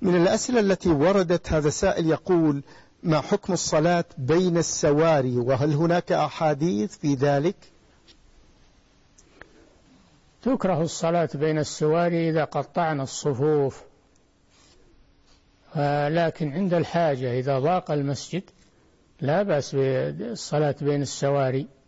من الأسئلة التي وردت هذا سائل يقول: ما حكم الصلاة بين السواري، وهل هناك أحاديث في ذلك؟ تكره الصلاة بين السواري إذا قطعنا الصفوف، لكن عند الحاجة إذا ضاق المسجد لا بأس بالصلاة بين السواري.